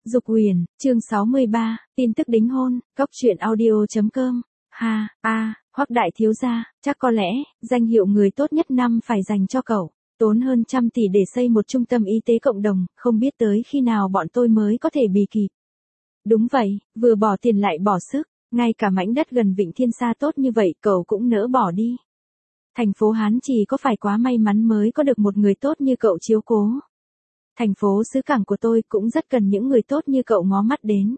Dục Huyền, chương 63, tin tức đính hôn, Cốc Truyện Audio.com. Hoắc đại thiếu gia, chắc có lẽ, danh hiệu người tốt nhất năm phải dành cho cậu. Tốn hơn 100 tỷ để xây một trung tâm y tế cộng đồng, không biết tới khi nào bọn tôi mới có thể bì kịp. Đúng vậy, vừa bỏ tiền lại bỏ sức, ngay cả mảnh đất gần Vịnh Thiên Sa tốt như vậy cậu cũng nỡ bỏ đi. Thành phố Hán Trì có phải quá may mắn mới có được một người tốt như cậu chiếu cố. Thành phố xứ cảng của tôi cũng rất cần những người tốt như cậu ngó mắt đến.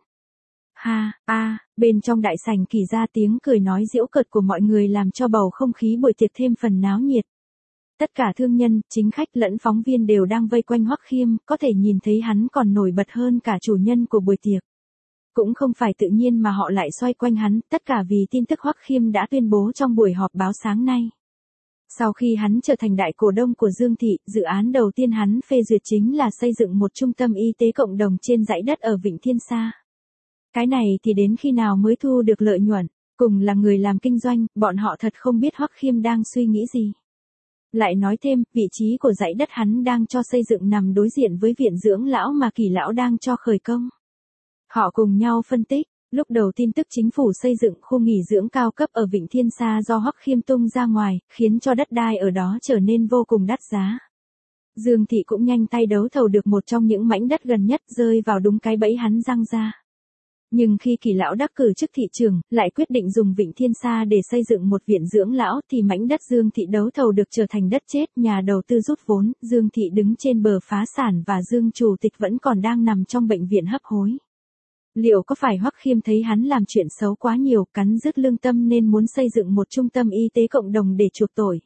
Bên trong đại sảnh kỳ ra tiếng cười nói giễu cợt của mọi người làm cho bầu không khí buổi tiệc thêm phần náo nhiệt. Tất cả thương nhân, chính khách lẫn phóng viên đều đang vây quanh Hoắc Khiêm, có thể nhìn thấy hắn còn nổi bật hơn cả chủ nhân của buổi tiệc. Cũng không phải tự nhiên mà họ lại xoay quanh hắn, tất cả vì tin tức Hoắc Khiêm đã tuyên bố trong buổi họp báo sáng nay. Sau khi hắn trở thành đại cổ đông của Dương Thị, dự án đầu tiên hắn phê duyệt chính là xây dựng một trung tâm y tế cộng đồng trên dãy đất ở Vịnh Thiên Sa. Cái này thì đến khi nào mới thu được lợi nhuận, cùng là người làm kinh doanh, bọn họ thật không biết Hoắc Khiêm đang suy nghĩ gì. Lại nói thêm, vị trí của dãy đất hắn đang cho xây dựng nằm đối diện với viện dưỡng lão mà Kỳ lão đang cho khởi công. Họ cùng nhau phân tích, lúc đầu tin tức chính phủ xây dựng khu nghỉ dưỡng cao cấp ở Vịnh Thiên Sa do Hoắc Khiêm tung ra ngoài, khiến cho đất đai ở đó trở nên vô cùng đắt giá. Dương Thị cũng nhanh tay đấu thầu được một trong những mảnh đất gần nhất rơi vào đúng cái bẫy hắn giăng ra. Nhưng khi Kỳ lão đắc cử chức thị trưởng, lại quyết định dùng Vịnh Thiên Sa để xây dựng một viện dưỡng lão thì mảnh đất Dương Thị đấu thầu được trở thành đất chết, nhà đầu tư rút vốn, Dương Thị đứng trên bờ phá sản và Dương chủ tịch vẫn còn đang nằm trong bệnh viện hấp hối. Liệu có phải Hoắc Khiêm thấy hắn làm chuyện xấu quá nhiều, cắn rứt lương tâm nên muốn xây dựng một trung tâm y tế cộng đồng để chuộc tội?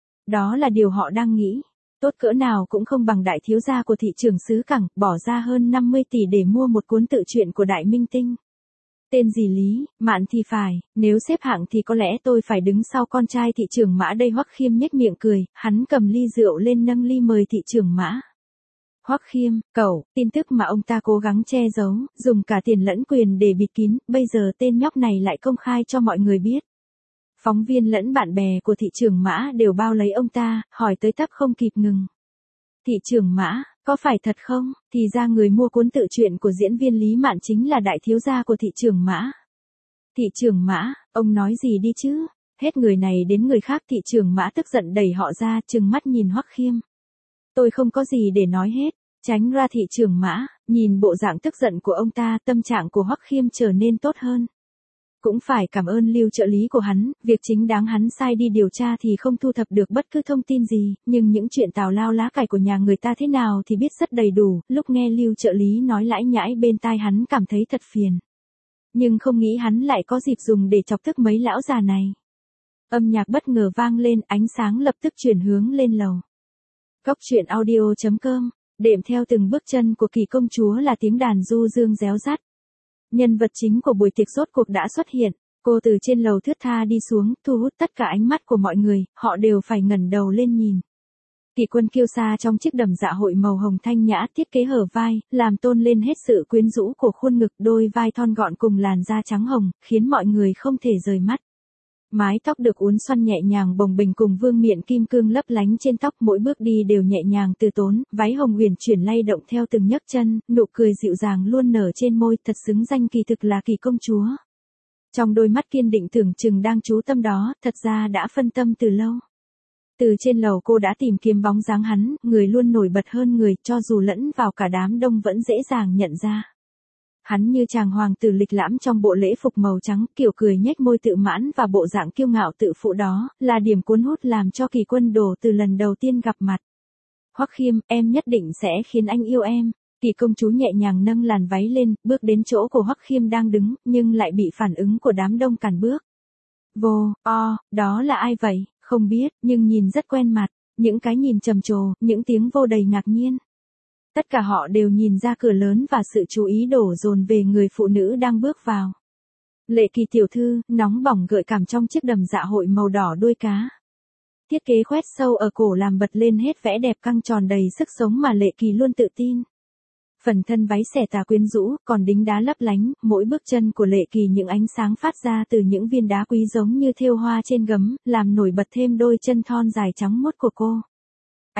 Đó là điều họ đang nghĩ. Tốt cỡ nào cũng không bằng đại thiếu gia của thị trường xứ cảng, bỏ ra hơn 50 tỷ để mua một cuốn tự truyện của đại minh tinh. Tên gì Lý, Mạn thì phải, nếu xếp hạng thì có lẽ tôi phải đứng sau con trai thị trưởng Mã đây. Hoắc Khiêm nhếch miệng cười, hắn cầm ly rượu lên nâng ly mời thị trưởng Mã. Hoắc Khiêm, cậu, tin tức mà ông ta cố gắng che giấu, dùng cả tiền lẫn quyền để bịt kín, bây giờ tên nhóc này lại công khai cho mọi người biết. Phóng viên lẫn bạn bè của thị trưởng Mã đều bao lấy ông ta, hỏi tới tấp không kịp ngừng. Thị trưởng Mã, có phải thật không? Thì ra người mua cuốn tự truyện của diễn viên Lý Mạn chính là đại thiếu gia của thị trưởng Mã. Thị trưởng Mã, ông nói gì đi chứ? Hết người này đến người khác. Thị trưởng Mã tức giận đẩy họ ra, trừng mắt nhìn Hoắc Khiêm. Tôi không có gì để nói hết. Tránh ra. Thị trưởng Mã, nhìn bộ dạng tức giận của ông ta, tâm trạng của Hoắc Khiêm trở nên tốt hơn. Cũng phải cảm ơn Lưu trợ lý của hắn, việc chính đáng hắn sai đi điều tra thì không thu thập được bất cứ thông tin gì, nhưng những chuyện tào lao lá cải của nhà người ta thế nào thì biết rất đầy đủ, lúc nghe Lưu trợ lý nói lãi nhãi bên tai hắn cảm thấy thật phiền. Nhưng không nghĩ hắn lại có dịp dùng để chọc tức mấy lão già này. Âm nhạc bất ngờ vang lên, ánh sáng lập tức chuyển hướng lên lầu. Cốc Truyện Audio.com, đệm theo từng bước chân của Kỳ công chúa là tiếng đàn du dương réo rắt. Nhân vật chính của buổi tiệc rốt cuộc đã xuất hiện, cô từ trên lầu thướt tha đi xuống, thu hút tất cả ánh mắt của mọi người, họ đều phải ngẩng đầu lên nhìn. Kỳ Quân kiêu sa trong chiếc đầm dạ hội màu hồng thanh nhã, thiết kế hở vai, làm tôn lên hết sự quyến rũ của khuôn ngực, đôi vai thon gọn cùng làn da trắng hồng, khiến mọi người không thể rời mắt. Mái tóc được uốn xoăn nhẹ nhàng bồng bềnh cùng vương miện kim cương lấp lánh trên tóc, mỗi bước đi đều nhẹ nhàng từ tốn, váy hồng uyển chuyển lay động theo từng nhấc chân, nụ cười dịu dàng luôn nở trên môi, thật xứng danh kỳ thực là Kỳ công chúa. Trong đôi mắt kiên định tưởng chừng đang chú tâm đó, thật ra đã phân tâm từ lâu. Từ trên lầu cô đã tìm kiếm bóng dáng hắn, người luôn nổi bật hơn người, cho dù lẫn vào cả đám đông vẫn dễ dàng nhận ra. Hắn như chàng hoàng tử lịch lãm trong bộ lễ phục màu trắng, kiểu cười nhếch môi tự mãn và bộ dạng kiêu ngạo tự phụ đó, là điểm cuốn hút làm cho Kỳ Quân đổ từ lần đầu tiên gặp mặt. Hoắc Khiêm, em nhất định sẽ khiến anh yêu em. Kỳ công chúa nhẹ nhàng nâng làn váy lên, bước đến chỗ của Hoắc Khiêm đang đứng, nhưng lại bị phản ứng của đám đông cản bước. Đó là ai vậy? Không biết, nhưng nhìn rất quen mặt, những cái nhìn trầm trồ, những tiếng vô đầy ngạc nhiên. Tất cả họ đều nhìn ra cửa lớn và sự chú ý đổ dồn về người phụ nữ đang bước vào. Lệ Kỳ tiểu thư, nóng bỏng gợi cảm trong chiếc đầm dạ hội màu đỏ đuôi cá. Thiết kế khoét sâu ở cổ làm bật lên hết vẻ đẹp căng tròn đầy sức sống mà Lệ Kỳ luôn tự tin. Phần thân váy xẻ tà quyến rũ, còn đính đá lấp lánh, mỗi bước chân của Lệ Kỳ những ánh sáng phát ra từ những viên đá quý giống như thêu hoa trên gấm, làm nổi bật thêm đôi chân thon dài trắng muốt của cô.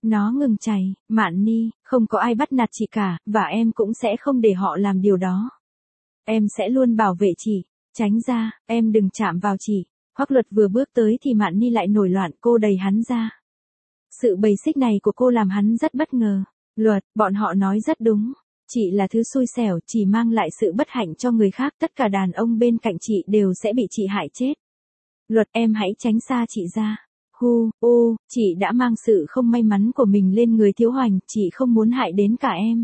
Nó ngừng chảy, Mạn Ni, không có ai bắt nạt chị cả, và em cũng sẽ không để họ làm điều đó. Em sẽ luôn bảo vệ chị, tránh ra, em đừng chạm vào chị. Hoắc Luật vừa bước tới thì Mạn Ni lại nổi loạn, cô đẩy hắn ra. Sự bầy xích này của cô làm hắn rất bất ngờ. Luật, bọn họ nói rất đúng. Chị là thứ xui xẻo, chỉ mang lại sự bất hạnh cho người khác, tất cả đàn ông bên cạnh chị đều sẽ bị chị hại chết. Luật, em hãy tránh xa chị ra. Chị đã mang sự không may mắn của mình lên người Thiếu Hoành, chị không muốn hại đến cả em.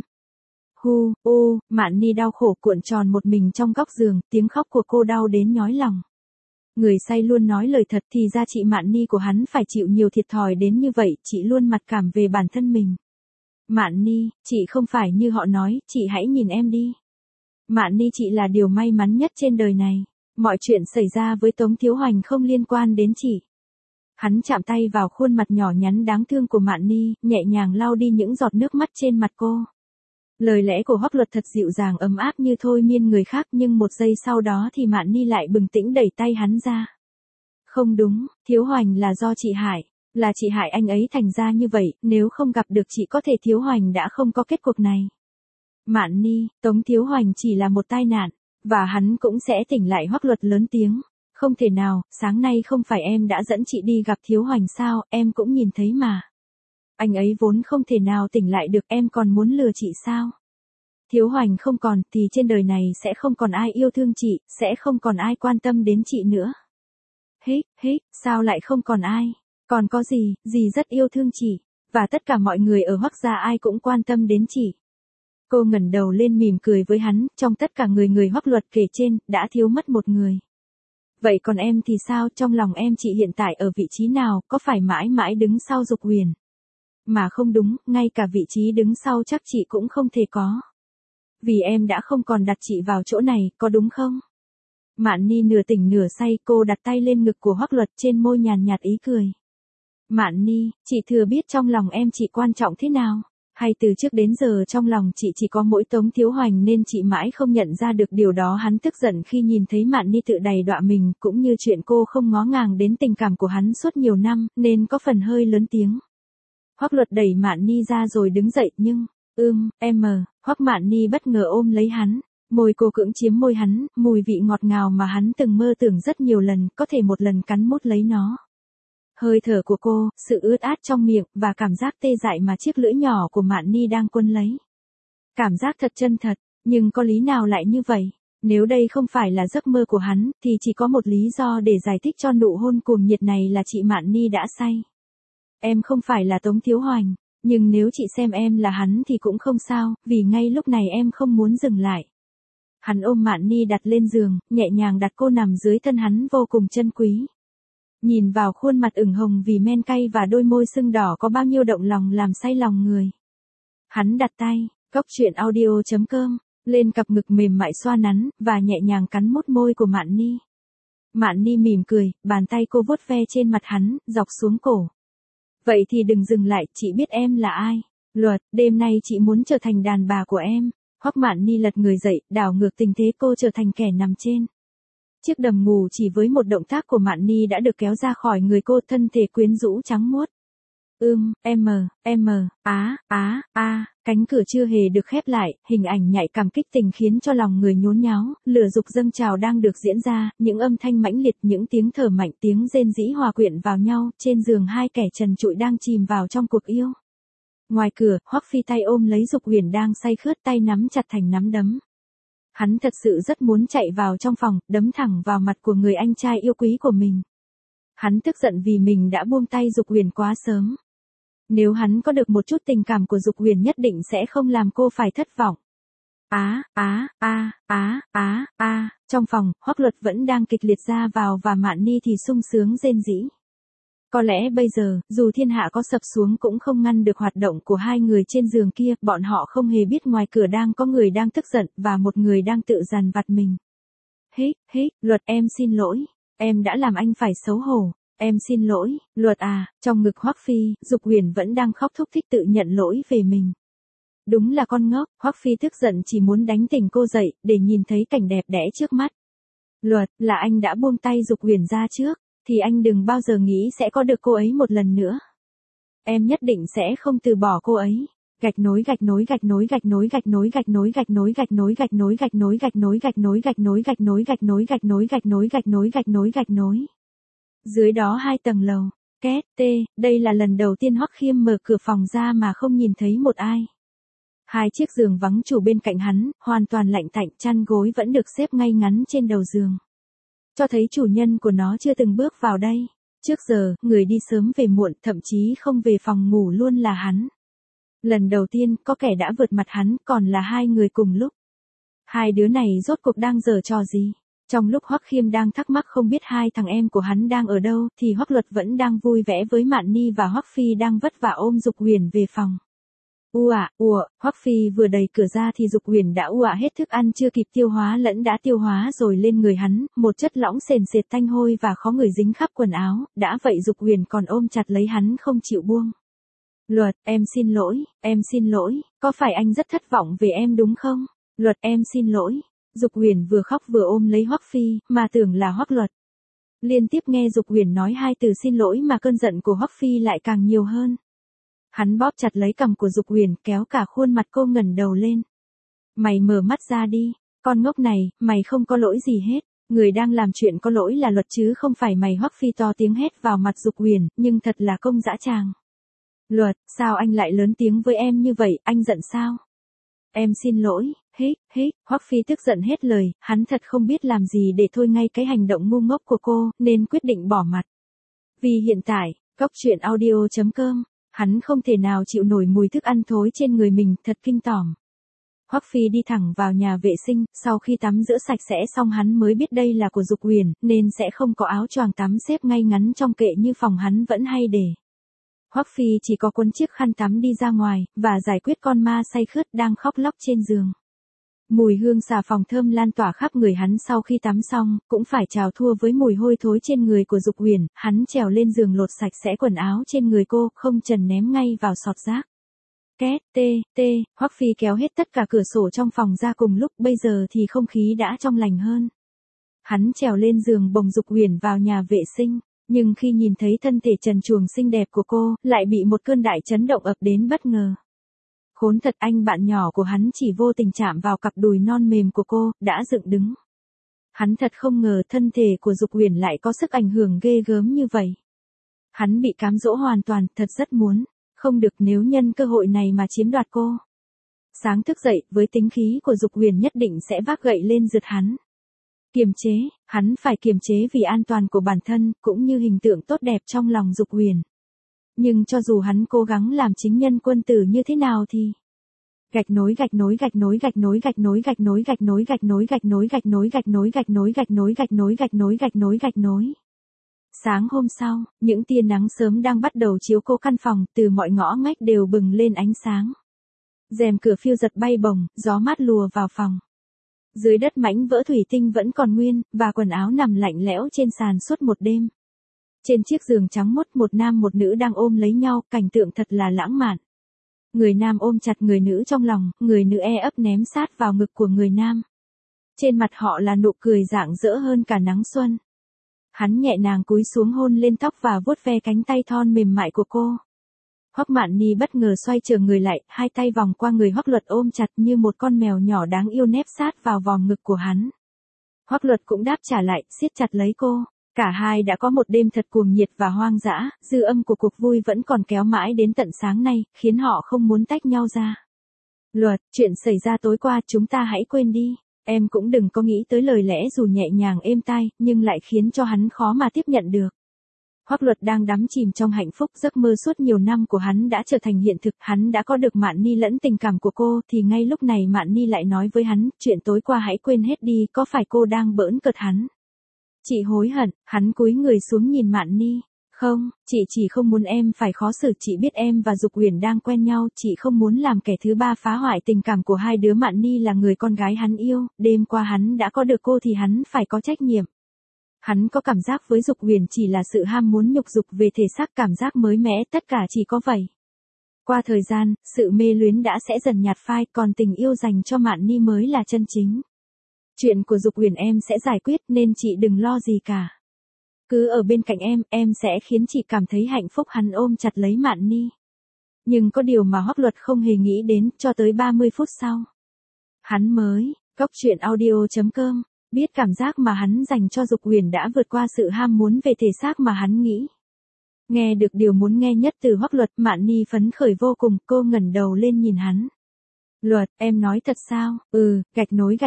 Mạn Ni đau khổ cuộn tròn một mình trong góc giường, tiếng khóc của cô đau đến nhói lòng. Người say luôn nói lời thật, thì ra chị Mạn Ni của hắn phải chịu nhiều thiệt thòi đến như vậy, chị luôn mặc cảm về bản thân mình. Mạn Ni, chị không phải như họ nói, chị hãy nhìn em đi. Mạn Ni, chị là điều may mắn nhất trên đời này. Mọi chuyện xảy ra với Tống Thiếu Hoành không liên quan đến chị. Hắn chạm tay vào khuôn mặt nhỏ nhắn đáng thương của Mạn Ni, nhẹ nhàng lau đi những giọt nước mắt trên mặt cô. Lời lẽ của Hoắc Luật thật dịu dàng ấm áp như thôi miên người khác, nhưng một giây sau đó thì Mạn Ni lại bừng tỉnh đẩy tay hắn ra. Không đúng, Thiếu Hoành là do chị hại, là chị hại anh ấy thành ra như vậy, nếu không gặp được chị có thể Thiếu Hoành đã không có kết cục này. Mạn Ni, Tống Thiếu Hoành chỉ là một tai nạn, và hắn cũng sẽ tỉnh lại. Hoắc Luật lớn tiếng. Không thể nào, sáng nay không phải em đã dẫn chị đi gặp Thiếu Hoành sao, em cũng nhìn thấy mà. Anh ấy vốn không thể nào tỉnh lại được, em còn muốn lừa chị sao? Thiếu Hoành không còn, thì trên đời này sẽ không còn ai yêu thương chị, sẽ không còn ai quan tâm đến chị nữa. Sao lại không còn ai? Còn có gì rất yêu thương chị, và tất cả mọi người ở Hoắc gia ai cũng quan tâm đến chị. Cô ngẩng đầu lên mỉm cười với hắn, trong tất cả người Hoắc Luật kể trên, đã thiếu mất một người. Vậy còn em thì sao, trong lòng em chị hiện tại ở vị trí nào, có phải mãi mãi đứng sau Dục Huyền? Mà không đúng, ngay cả vị trí đứng sau chắc chị cũng không thể có. Vì em đã không còn đặt chị vào chỗ này, có đúng không? Mạn Ni nửa tỉnh nửa say, cô đặt tay lên ngực của Hoắc Luật, trên môi nhàn nhạt ý cười. Mạn Ni, chị thừa biết trong lòng em chị quan trọng thế nào? Hay từ trước đến giờ trong lòng chị chỉ có mỗi Tống Thiếu Hoành nên chị mãi không nhận ra được điều đó? Hắn tức giận khi nhìn thấy Mạn Ni tự đày đọa mình, cũng như chuyện cô không ngó ngàng đến tình cảm của hắn suốt nhiều năm, nên có phần hơi lớn tiếng. Hoắc Luật đẩy Mạn Ni ra rồi đứng dậy, nhưng, Hoắc Mạn Ni bất ngờ ôm lấy hắn, môi cô cưỡng chiếm môi hắn, mùi vị ngọt ngào mà hắn từng mơ tưởng rất nhiều lần, có thể một lần cắn mút lấy nó. Hơi thở của cô, sự ướt át trong miệng, và cảm giác tê dại mà chiếc lưỡi nhỏ của Mạn Ni đang quấn lấy. Cảm giác thật chân thật, nhưng có lý nào lại như vậy? Nếu đây không phải là giấc mơ của hắn, thì chỉ có một lý do để giải thích cho nụ hôn cuồng nhiệt này là chị Mạn Ni đã say. Em không phải là Tống Thiếu Hoành, nhưng nếu chị xem em là hắn thì cũng không sao, vì ngay lúc này em không muốn dừng lại. Hắn ôm Mạn Ni đặt lên giường, nhẹ nhàng đặt cô nằm dưới thân hắn vô cùng chân quý. Nhìn vào khuôn mặt ửng hồng vì men cay và đôi môi sưng đỏ có bao nhiêu động lòng làm say lòng người. Hắn đặt tay, coctruyện.audio.com, lên cặp ngực mềm mại xoa nắn, và nhẹ nhàng cắn mút môi của Mạn Ni. Mạn Ni mỉm cười, bàn tay cô vuốt ve trên mặt hắn, dọc xuống cổ. Vậy thì đừng dừng lại, chị biết em là ai. Luật, đêm nay chị muốn trở thành đàn bà của em. Hoắc Mạn Ni lật người dậy, đảo ngược tình thế, cô trở thành kẻ nằm trên chiếc đầm ngủ, chỉ với một động tác của Mạn Ni đã được kéo ra khỏi người cô, thân thể quyến rũ trắng muốt. Cánh cửa chưa hề được khép lại, hình ảnh nhạy cảm kích tình khiến cho lòng người nhốn nháo, lửa dục dâng trào đang được diễn ra, những âm thanh mãnh liệt, những tiếng thở mạnh, tiếng rên rỉ hòa quyện vào nhau, trên giường hai kẻ trần trụi đang chìm vào trong cuộc yêu. Ngoài cửa, Hoắc Phi tay ôm lấy Dục Huyền đang say khướt, tay nắm chặt thành nắm đấm. Hắn thật sự rất muốn chạy vào trong phòng, đấm thẳng vào mặt của người anh trai yêu quý của mình. Hắn tức giận vì mình đã buông tay Dục Huyền quá sớm. Nếu hắn có được một chút tình cảm của Dục Huyền nhất định sẽ không làm cô phải thất vọng. Trong phòng, Hoắc Luật vẫn đang kịch liệt ra vào và Mạn Ni thì sung sướng rên rỉ. Có lẽ bây giờ, dù thiên hạ có sập xuống cũng không ngăn được hoạt động của hai người trên giường kia, bọn họ không hề biết ngoài cửa đang có người đang tức giận, và một người đang tự dằn vặt mình. Luật, em xin lỗi, em đã làm anh phải xấu hổ, em xin lỗi, Luật à. Trong ngực Hoắc Phi, Dục Huyền vẫn đang khóc thúc thích tự nhận lỗi về mình. Đúng là con ngốc, Hoắc Phi tức giận chỉ muốn đánh tỉnh cô dậy, để nhìn thấy cảnh đẹp đẽ trước mắt. Luật, là anh đã buông tay Dục Huyền ra trước, thì anh đừng bao giờ nghĩ sẽ có được cô ấy một lần nữa. Em nhất định sẽ không từ bỏ cô ấy. Gạch nối gạch nối gạch nối gạch nối gạch nối gạch nối gạch nối gạch nối gạch nối gạch nối gạch nối gạch nối gạch nối gạch nối gạch nối gạch nối gạch nối gạch nối gạch nối gạch nối. Dưới đó 2 tầng lầu. Két đây là lần đầu tiên Hoắc Khiêm mở cửa phòng ra mà không nhìn thấy một ai. 2 chiếc giường vắng chủ bên cạnh hắn, hoàn toàn lạnh tạnh, chăn gối vẫn được xếp ngay ngắn trên đầu giường. Cho thấy chủ nhân của nó chưa từng bước vào đây. Trước giờ, người đi sớm về muộn, thậm chí không về phòng ngủ luôn là hắn. Lần đầu tiên, có kẻ đã vượt mặt hắn, còn là 2 người cùng lúc. 2 đứa này rốt cuộc đang giở trò gì? Trong lúc Hoắc Khiêm đang thắc mắc không biết 2 thằng em của hắn đang ở đâu, thì Hoắc Luật vẫn đang vui vẻ với Mạn Ni và Hoắc Phi đang vất vả ôm Dục Huyền về phòng. Hoắc Phi vừa đẩy cửa ra thì Dục Huyền đã hết thức ăn chưa kịp tiêu hóa lẫn đã tiêu hóa rồi lên người hắn, một chất lỏng sền sệt tanh hôi và khó ngửi dính khắp quần áo, đã vậy Dục Huyền còn ôm chặt lấy hắn không chịu buông. Luật, em xin lỗi, có phải anh rất thất vọng về em đúng không? Luật, em xin lỗi. Dục Huyền vừa khóc vừa ôm lấy Hoắc Phi, mà tưởng là Hoắc Luật. Liên tiếp nghe Dục Huyền nói 2 từ xin lỗi mà cơn giận của Hoắc Phi lại càng nhiều hơn. Hắn bóp chặt lấy cằm của Dục Huyền, kéo cả khuôn mặt cô ngẩng đầu lên. Mày mở mắt ra đi, con ngốc này, mày không có lỗi gì hết. Người đang làm chuyện có lỗi là Luật chứ không phải mày. Hoắc Phi to tiếng hét vào mặt Dục Huyền, nhưng thật là công dã tràng. Luật, sao anh lại lớn tiếng với em như vậy, anh giận sao? Em xin lỗi, Hoắc Phi tức giận hết lời, hắn thật không biết làm gì để thôi ngay cái hành động ngu ngốc của cô, nên quyết định bỏ mặt. Vì hiện tại, coctruyện.audio.com, hắn không thể nào chịu nổi mùi thức ăn thối trên người mình, thật kinh tởm. Hoắc Phi đi thẳng vào nhà vệ sinh, sau khi tắm rửa sạch sẽ xong hắn mới biết đây là của Dục Huyền, nên sẽ không có áo choàng tắm xếp ngay ngắn trong kệ như phòng hắn vẫn hay để. Hoắc Phi chỉ có cuốn chiếc khăn tắm đi ra ngoài, và giải quyết con ma say khướt đang khóc lóc trên giường. Mùi hương xà phòng thơm lan tỏa khắp người hắn sau khi tắm xong, cũng phải chào thua với mùi hôi thối trên người của Dục Huyền, hắn trèo lên giường lột sạch sẽ quần áo trên người cô, không chần ném ngay vào sọt rác. Két, Hoắc Phi kéo hết tất cả cửa sổ trong phòng ra cùng lúc, bây giờ thì không khí đã trong lành hơn. Hắn trèo lên giường bồng Dục Huyền vào nhà vệ sinh. Nhưng khi nhìn thấy thân thể trần truồng xinh đẹp của cô, lại bị một cơn đại chấn động ập đến bất ngờ. Khốn thật, anh bạn nhỏ của hắn chỉ vô tình chạm vào cặp đùi non mềm của cô, đã dựng đứng. Hắn thật không ngờ thân thể của Dục Huyền lại có sức ảnh hưởng ghê gớm như vậy. Hắn bị cám dỗ hoàn toàn, thật rất muốn. Không được, nếu nhân cơ hội này mà chiếm đoạt cô. Sáng thức dậy, với tính khí của Dục Huyền nhất định sẽ vác gậy lên giật hắn. Kiềm chế, hắn phải kiềm chế vì an toàn của bản thân, cũng như hình tượng tốt đẹp trong lòng Dục Huyền. Nhưng cho dù hắn cố gắng làm chính nhân quân tử như thế nào thì... Gạch nối gạch nối gạch nối gạch nối gạch nối gạch nối gạch nối gạch nối gạch nối gạch nối gạch nối gạch nối gạch nối gạch nối gạch nối gạch nối gạch nối. Sáng hôm sau, những tia nắng sớm đang bắt đầu chiếu cô căn phòng, từ mọi ngõ ngách đều bừng lên ánh sáng. Rèm cửa phiêu giật bay bồng, gió mát lùa vào phòng. Dưới đất mảnh vỡ thủy tinh vẫn còn nguyên, và quần áo nằm lạnh lẽo trên sàn suốt một đêm. Trên chiếc giường trắng muốt, một nam một nữ đang ôm lấy nhau, cảnh tượng thật là lãng mạn. Người nam ôm chặt người nữ trong lòng, người nữ ấp ném sát vào ngực của người nam. Trên mặt họ là nụ cười rạng rỡ hơn cả nắng xuân. Hắn nhẹ nhàng cúi xuống hôn lên tóc và vuốt ve cánh tay thon mềm mại của cô. Hoắc Mạn Ni bất ngờ xoay trở người lại, 2 tay vòng qua người Hoắc Luật ôm chặt như một con mèo nhỏ đáng yêu nép sát vào vòng ngực của hắn. Hoắc Luật cũng đáp trả lại, siết chặt lấy cô. Cả hai đã có một đêm thật cuồng nhiệt và hoang dã, dư âm của cuộc vui vẫn còn kéo mãi đến tận sáng nay, khiến họ không muốn tách nhau ra. Luật, chuyện xảy ra tối qua chúng ta hãy quên đi. Em cũng đừng có nghĩ tới lời lẽ dù nhẹ nhàng êm tai, nhưng lại khiến cho hắn khó mà tiếp nhận được. Hoắc Luật đang đắm chìm trong hạnh phúc, giấc mơ suốt nhiều năm của hắn đã trở thành hiện thực, hắn đã có được Mạn Ni lẫn tình cảm của cô, thì ngay lúc này Mạn Ni lại nói với hắn, chuyện tối qua hãy quên hết đi, có phải cô đang bỡn cợt hắn? Chị hối hận, hắn cúi người xuống nhìn Mạn Ni. Không, chị chỉ không muốn em phải khó xử, chị biết em và Dục Huyền đang quen nhau, chị không muốn làm kẻ thứ ba phá hoại tình cảm của hai đứa. Mạn Ni là người con gái hắn yêu, đêm qua hắn đã có được cô thì hắn phải có trách nhiệm. Hắn có cảm giác với Dục Huyền chỉ là sự ham muốn nhục dục về thể xác, cảm giác mới mẻ, tất cả chỉ có vậy. Qua thời gian, sự mê luyến đã sẽ dần nhạt phai, còn tình yêu dành cho Mạn Ni mới là chân chính. Chuyện của Dục Huyền em sẽ giải quyết nên chị đừng lo gì cả. cứ ở bên cạnh em sẽ khiến chị cảm thấy hạnh phúc. Hắn ôm chặt lấy Mạn Ni. Nhưng có điều mà Hoắc Luật không hề nghĩ đến, cho tới 30 phút sau. Hắn mới, Cốc truyện audio.com, biết cảm giác mà hắn dành cho Dục Huyền đã vượt qua sự ham muốn về thể xác mà hắn nghĩ. Nghe được điều muốn nghe nhất từ Hoắc Luật, Mạn Ni phấn khởi vô cùng, cô ngẩng đầu lên nhìn hắn. Luật, em nói thật sao? Gạch nối.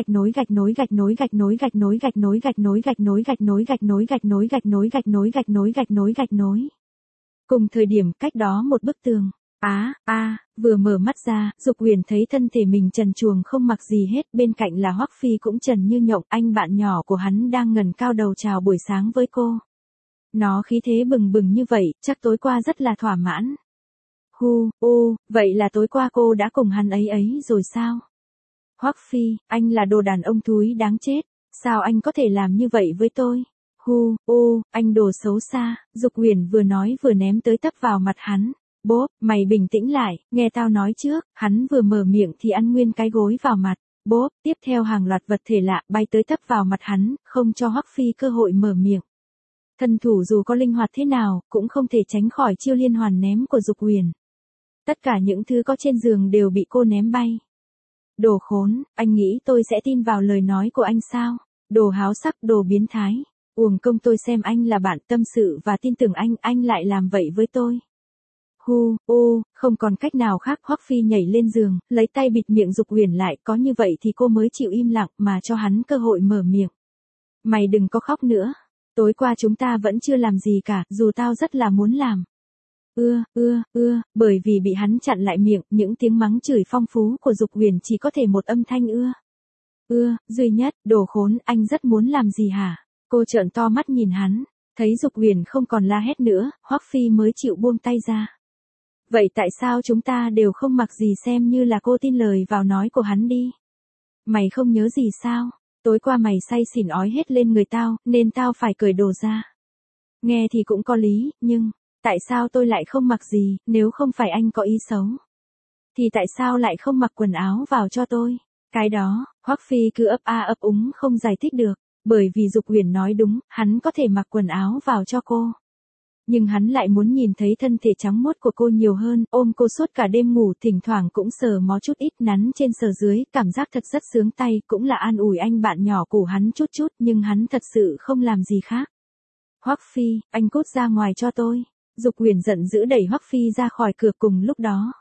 Cùng thời điểm cách đó một bức tường. Vừa mở mắt ra, Dục Huyền thấy thân thể mình trần truồng không mặc gì hết, bên cạnh là Hoắc Phi cũng trần như nhộng, anh bạn nhỏ của hắn đang ngẩng cao đầu chào buổi sáng với cô. Nó khí thế bừng bừng như vậy, chắc tối qua rất là thỏa mãn. Vậy là tối qua cô đã cùng hắn ấy rồi sao? Hoắc Phi, anh là đồ đàn ông thúi đáng chết, sao anh có thể làm như vậy với tôi? Anh đồ xấu xa, Dục Huyền vừa nói vừa ném tới tấp vào mặt hắn. Bốp, mày bình tĩnh lại, nghe tao nói trước. Hắn vừa mở miệng thì ăn nguyên cái gối vào mặt. Bốp, tiếp theo hàng loạt vật thể lạ bay tới tấp vào mặt hắn, không cho Hoắc Phi cơ hội mở miệng. Thân thủ dù có linh hoạt thế nào, cũng không thể tránh khỏi chiêu liên hoàn ném của Dục Huyền. Tất cả những thứ có trên giường đều bị cô ném bay. Đồ khốn, anh nghĩ tôi sẽ tin vào lời nói của anh sao? Đồ háo sắc, đồ biến thái. Uổng công tôi xem anh là bạn tâm sự và tin tưởng anh lại làm vậy với tôi. Không còn cách nào khác. Hoắc Phi nhảy lên giường, lấy tay bịt miệng Dục Huyền lại, có như vậy thì cô mới chịu im lặng mà cho hắn cơ hội mở miệng. Mày đừng có khóc nữa. Tối qua chúng ta vẫn chưa làm gì cả, dù tao rất là muốn làm. Bởi vì bị hắn chặn lại miệng, những tiếng mắng chửi phong phú của Dục Huyền chỉ có thể một âm thanh duy nhất. Đồ khốn, anh rất muốn làm gì hả? Cô trợn to mắt nhìn hắn, thấy Dục Huyền không còn la hét nữa, Hoắc Phi mới chịu buông tay ra. Vậy tại sao chúng ta đều không mặc gì, xem như là cô tin lời vào nói của hắn đi. Mày không nhớ gì sao? Tối qua mày say xỉn ói hết lên người tao, nên tao phải cởi đồ ra. Nghe thì cũng có lý, nhưng tại sao tôi lại không mặc gì, nếu không phải anh có ý xấu? Thì tại sao lại không mặc quần áo vào cho tôi? Cái đó, Hoắc Phi cứ ấp úng không giải thích được, bởi vì Dục Huyền nói đúng, hắn có thể mặc quần áo vào cho cô. Nhưng hắn lại muốn nhìn thấy thân thể trắng muốt của cô nhiều hơn, ôm cô suốt cả đêm ngủ, thỉnh thoảng cũng sờ mó chút ít, nắn trên sờ dưới, cảm giác thật rất sướng tay, cũng là an ủi anh bạn nhỏ của hắn chút chút, nhưng hắn thật sự không làm gì khác. Hoắc Phi, anh cút ra ngoài cho tôi. Dục Huyền giận dữ đẩy Hoắc Phi ra khỏi cửa. Cùng lúc đó,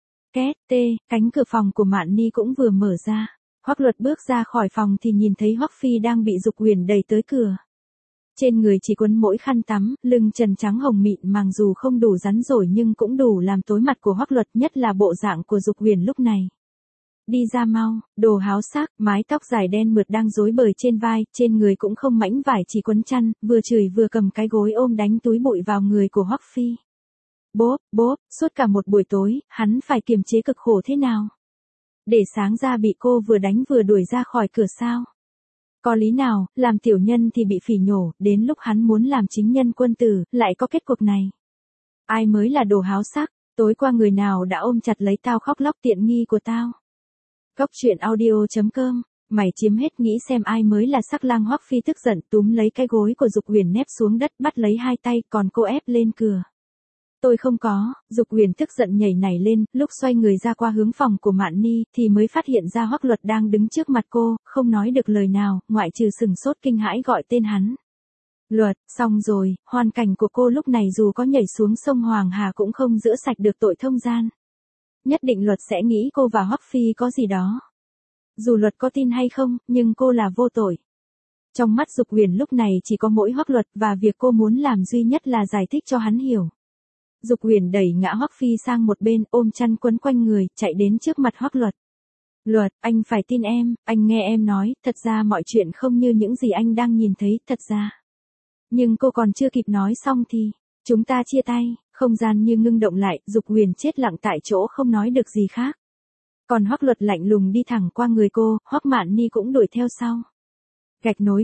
cánh cửa phòng của Mạn Ni cũng vừa mở ra. Hoắc Luật bước ra khỏi phòng thì nhìn thấy Hoắc Phi đang bị Dục Huyền đẩy tới cửa. Trên người chỉ quấn mỗi khăn tắm, lưng trần trắng hồng mịn màng, dù không đủ rắn rỏi nhưng cũng đủ làm tối mặt của Hoắc Luật, nhất là bộ dạng của Dục Huyền lúc này. Đi ra mau, đồ háo sắc, mái tóc dài đen mượt đang rối bời trên vai, trên người cũng không mảnh vải, chỉ quấn chăn, vừa chửi vừa cầm cái gối ôm đánh túi bụi vào người của Hoắc Phi. Bốp, suốt cả một buổi tối, hắn phải kiềm chế cực khổ thế nào? Để sáng ra bị cô vừa đánh vừa đuổi ra khỏi cửa sao? Có lý nào, làm tiểu nhân thì bị phỉ nhổ, đến lúc hắn muốn làm chính nhân quân tử, lại có kết cục này. Ai mới là đồ háo sắc, tối qua người nào đã ôm chặt lấy tao khóc lóc tiện nghi của tao? Cốc truyện audio.com, mày chiếm hết, nghĩ xem ai mới là sắc lang. Hoắc Phi tức giận túm lấy cái gối của Dục Huyền nép xuống đất, bắt lấy hai tay, còn cô ép lên cửa. Tôi không có. Dục Huyền tức giận nhảy nảy lên, lúc xoay người ra qua hướng phòng của Mạn Ni thì mới phát hiện ra Hoắc Luật đang đứng trước mặt cô, không nói được lời nào, ngoại trừ sừng sốt kinh hãi gọi tên hắn. Luật, xong rồi, hoàn cảnh của cô lúc này dù có nhảy xuống sông Hoàng Hà cũng không rửa sạch được tội thông gian. Nhất định Luật sẽ nghĩ cô và Hoắc Phi có gì đó. Dù Luật có tin hay không, nhưng cô là vô tội. Trong mắt Dục Huyền lúc này chỉ có mỗi Hoắc Luật, và việc cô muốn làm duy nhất là giải thích cho hắn hiểu. Dục Huyền đẩy ngã Hoắc Phi sang một bên, ôm chăn quấn quanh người, chạy đến trước mặt Hoắc Luật. Luật, anh phải tin em, anh nghe em nói, thật ra mọi chuyện không như những gì anh đang nhìn thấy, thật ra. Nhưng cô còn chưa kịp nói xong thì, chúng ta chia tay, không gian như ngưng động lại, Dục Huyền chết lặng tại chỗ không nói được gì khác. Còn Hoắc Luật lạnh lùng đi thẳng qua người cô, Hoắc Mạn Ni cũng đuổi theo sau. Gạch nối.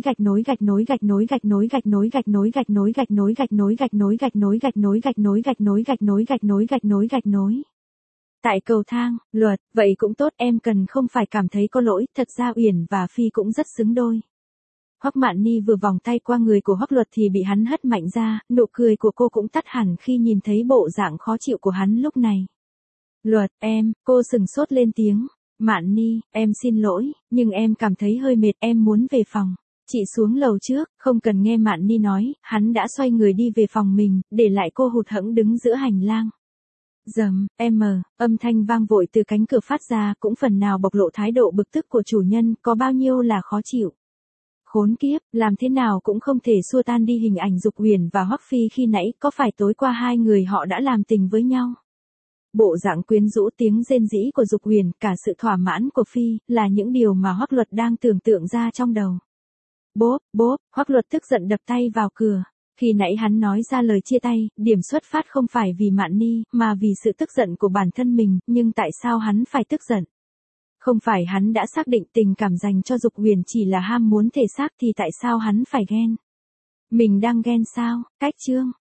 Tại cầu thang, Luật, vậy cũng tốt, em cần không phải cảm thấy có lỗi, thật ra Uyển và Phi cũng rất xứng đôi. Hoắc Mạn Ni vừa vòng tay qua người của Hoắc Luật thì bị hắn hất mạnh ra, nụ cười của cô cũng tắt hẳn khi nhìn thấy bộ dạng khó chịu của hắn lúc này. Luật, cô sừng sốt lên tiếng. Mạn Ni, em xin lỗi, nhưng em cảm thấy hơi mệt, em muốn về phòng. Chị xuống lầu trước, không cần nghe Mạn Ni nói, hắn đã xoay người đi về phòng mình, để lại cô hụt hẫng đứng giữa hành lang. Dầm, âm thanh vang vội từ cánh cửa phát ra cũng phần nào bộc lộ thái độ bực tức của chủ nhân, có bao nhiêu là khó chịu. Khốn kiếp, làm thế nào cũng không thể xua tan đi hình ảnh Dục Huyền và Hoắc Phi khi nãy, có phải tối qua hai người họ đã làm tình với nhau. Bộ dạng quyến rũ, tiếng rên rỉ của Dục Huyền, cả sự thỏa mãn của Phi, là những điều mà Hoắc Luật đang tưởng tượng ra trong đầu. Bốp, Hoắc Luật tức giận đập tay vào cửa. Khi nãy hắn nói ra lời chia tay, điểm xuất phát không phải vì Mạn Ni, mà vì sự tức giận của bản thân mình, nhưng tại sao hắn phải tức giận? Không phải hắn đã xác định tình cảm dành cho Dục Huyền chỉ là ham muốn thể xác thì tại sao hắn phải ghen? Mình đang ghen sao? Cách chương